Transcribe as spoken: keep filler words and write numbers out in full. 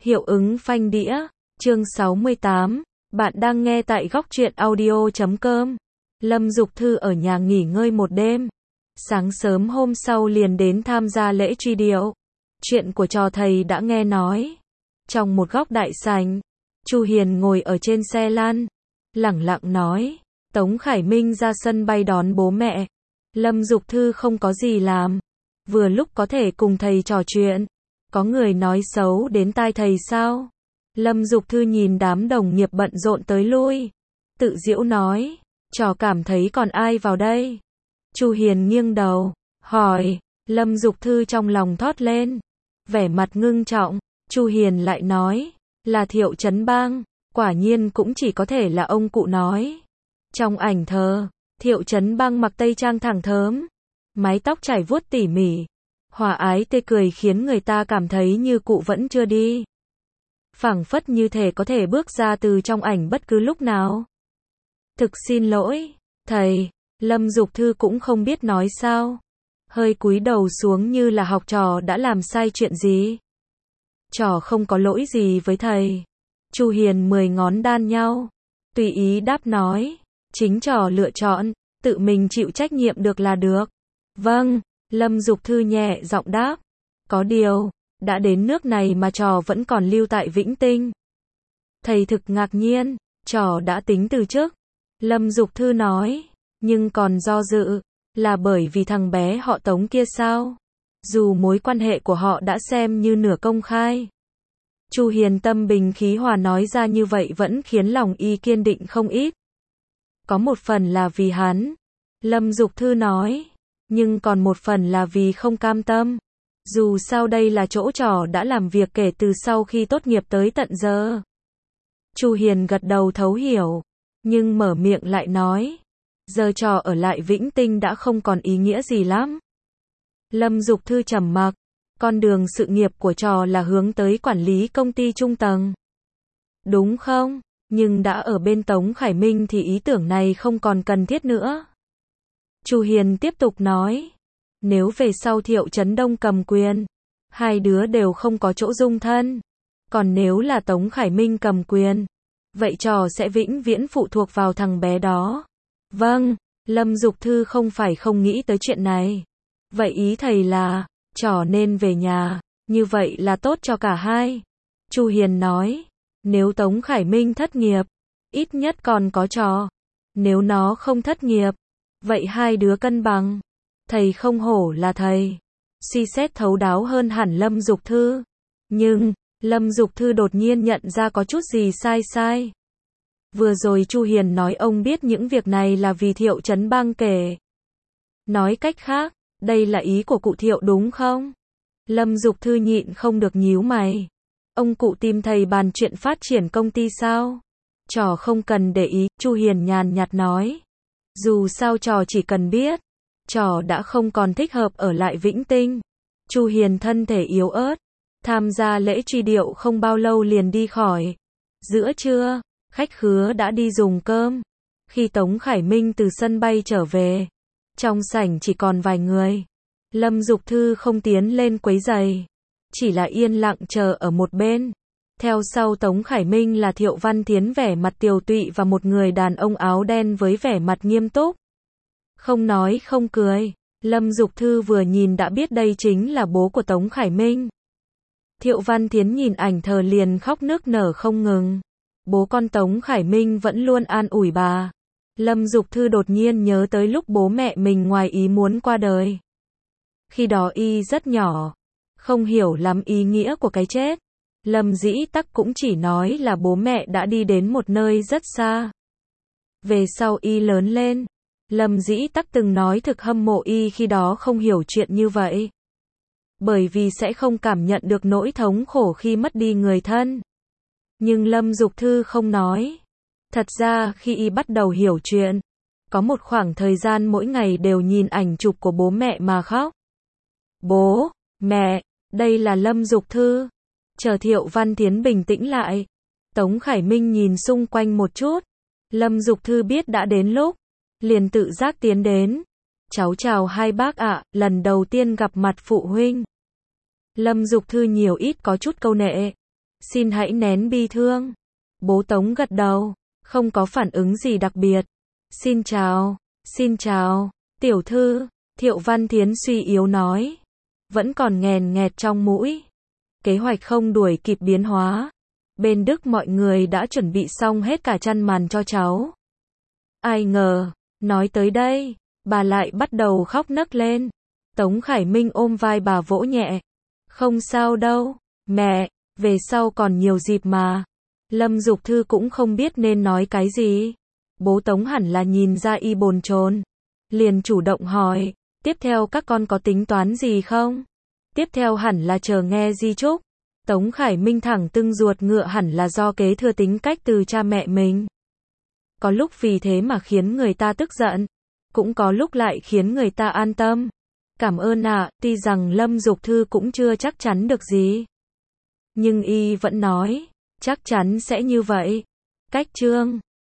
Hiệu ứng phanh đĩa, chương sáu mươi tám, bạn đang nghe tại góc truyện audio chấm com. Lâm Dục Thư ở nhà nghỉ ngơi một đêm. Sáng sớm hôm sau liền đến tham gia lễ truy điệu. Chuyện của trò thầy đã nghe nói. Trong một góc đại sảnh, Chu Hiền ngồi ở trên xe lăn, lẳng lặng nói, Tống Khải Minh ra sân bay đón bố mẹ. Lâm Dục Thư không có gì làm, vừa lúc có thể cùng thầy trò chuyện. Có người nói xấu đến tai thầy sao? Lâm Dục Thư nhìn đám đồng nghiệp bận rộn tới lui, tự giễu nói, trò cảm thấy còn ai vào đây? Chu Hiền nghiêng đầu, hỏi. Lâm Dục Thư trong lòng thót lên, vẻ mặt ngưng trọng. Chu Hiền lại nói, là Thiệu Chấn Bang. Quả nhiên cũng chỉ có thể là ông cụ nói. Trong ảnh thờ, Thiệu Chấn Bang mặc tây trang thẳng thớm, mái tóc chải vuốt tỉ mỉ, hòa ái tê cười khiến người ta cảm thấy như cụ vẫn chưa đi. Phảng phất như thể có thể bước ra từ trong ảnh bất cứ lúc nào. Thực xin lỗi, thầy. Lâm Dục Thư cũng không biết nói sao, hơi cúi đầu xuống như là học trò đã làm sai chuyện gì. Trò không có lỗi gì với thầy. Chu Hiền mười ngón đan nhau, tùy ý đáp nói, chính trò lựa chọn, tự mình chịu trách nhiệm được là được. Vâng. Lâm Dục Thư nhẹ giọng đáp. Có điều, đã đến nước này mà trò vẫn còn lưu tại Vĩnh Tinh. Thầy thực ngạc nhiên, trò đã tính từ chức. Lâm Dục Thư nói, nhưng còn do dự, là bởi vì thằng bé họ Tống kia sao? Dù mối quan hệ của họ đã xem như nửa công khai. Chu Hiền tâm bình khí hòa nói ra như vậy vẫn khiến lòng y kiên định không ít. Có một phần là vì hắn. Lâm Dục Thư nói. Nhưng còn một phần là vì không cam tâm. Dù sao đây là chỗ trò đã làm việc kể từ sau khi tốt nghiệp tới tận giờ. Chu Hiền gật đầu thấu hiểu, nhưng mở miệng lại nói, giờ trò ở lại Vĩnh Tinh đã không còn ý nghĩa gì lắm. Lâm Dục Thư trầm mặc, con đường sự nghiệp của trò là hướng tới quản lý công ty trung tầng. Đúng không? Nhưng đã ở bên Tống Khải Minh thì ý tưởng này không còn cần thiết nữa. Chu Hiền tiếp tục nói, nếu về sau Thiệu Chấn Đông cầm quyền, hai đứa đều không có chỗ dung thân. Còn nếu là Tống Khải Minh cầm quyền, vậy trò sẽ vĩnh viễn phụ thuộc vào thằng bé đó. Vâng. Lâm Dục Thư không phải không nghĩ tới chuyện này. Vậy ý thầy là, trò nên về nhà, như vậy là tốt cho cả hai. Chu Hiền nói, nếu Tống Khải Minh thất nghiệp, ít nhất còn có trò. Nếu nó không thất nghiệp, vậy hai đứa cân bằng. Thầy không hổ là thầy, suy xét thấu đáo hơn hẳn Lâm Dục Thư. Nhưng, Lâm Dục Thư đột nhiên nhận ra có chút gì sai sai. Vừa rồi Chu Hiền nói ông biết những việc này là vì Thiệu Chấn Bang kể. Nói cách khác, đây là ý của cụ Thiệu đúng không? Lâm Dục Thư nhịn không được nhíu mày. Ông cụ tìm thầy bàn chuyện phát triển công ty sao? Trò không cần để ý, Chu Hiền nhàn nhạt nói. Dù sao trò chỉ cần biết, trò đã không còn thích hợp ở lại Vĩnh Tinh. Chu Hiền thân thể yếu ớt, tham gia lễ truy điệu không bao lâu liền đi khỏi. Giữa trưa, khách khứa đã đi dùng cơm. Khi Tống Khải Minh từ sân bay trở về, trong sảnh chỉ còn vài người. Lâm Dục Thư không tiến lên quấy rầy, chỉ là yên lặng chờ ở một bên. Theo sau Tống Khải Minh là Thiệu Văn Thiến vẻ mặt tiều tụy và một người đàn ông áo đen với vẻ mặt nghiêm túc. Không nói không cười, Lâm Dục Thư vừa nhìn đã biết đây chính là bố của Tống Khải Minh. Thiệu Văn Thiến nhìn ảnh thờ liền khóc nức nở không ngừng. Bố con Tống Khải Minh vẫn luôn an ủi bà. Lâm Dục Thư đột nhiên nhớ tới lúc bố mẹ mình ngoài ý muốn qua đời. Khi đó y rất nhỏ, không hiểu lắm ý nghĩa của cái chết. Lâm Dĩ Tắc cũng chỉ nói là bố mẹ đã đi đến một nơi rất xa. Về sau y lớn lên, Lâm Dĩ Tắc từng nói thực hâm mộ y khi đó không hiểu chuyện như vậy. Bởi vì sẽ không cảm nhận được nỗi thống khổ khi mất đi người thân. Nhưng Lâm Dục Thư không nói. Thật ra khi y bắt đầu hiểu chuyện, có một khoảng thời gian mỗi ngày đều nhìn ảnh chụp của bố mẹ mà khóc. Bố, mẹ, đây là Lâm Dục Thư. Chờ Thiệu Văn Thiến bình tĩnh lại, Tống Khải Minh nhìn xung quanh một chút. Lâm Dục Thư biết đã đến lúc, liền tự giác tiến đến. Cháu chào hai bác ạ, lần đầu tiên gặp mặt phụ huynh. Lâm Dục Thư nhiều ít có chút câu nệ. Xin hãy nén bi thương. Bố Tống gật đầu, không có phản ứng gì đặc biệt. Xin chào, xin chào, tiểu thư, Thiệu Văn Thiến suy yếu nói. Vẫn còn nghèn nghẹt trong mũi. Kế hoạch không đuổi kịp biến hóa. Bên Đức mọi người đã chuẩn bị xong hết cả chăn màn cho cháu. Ai ngờ, nói tới đây, bà lại bắt đầu khóc nấc lên. Tống Khải Minh ôm vai bà vỗ nhẹ. Không sao đâu, mẹ, về sau còn nhiều dịp mà. Lâm Dục Thư cũng không biết nên nói cái gì. Bố Tống hẳn là nhìn ra y bồn chồn, liền chủ động hỏi, tiếp theo các con có tính toán gì không? Tiếp theo hẳn là chờ nghe di chúc. Tống Khải Minh thẳng tưng ruột ngựa hẳn là do kế thừa tính cách từ cha mẹ mình. Có lúc vì thế mà khiến người ta tức giận, cũng có lúc lại khiến người ta an tâm. Cảm ơn ạ, à, tuy rằng Lâm Dục Thư cũng chưa chắc chắn được gì. Nhưng y vẫn nói, chắc chắn sẽ như vậy. Cách chương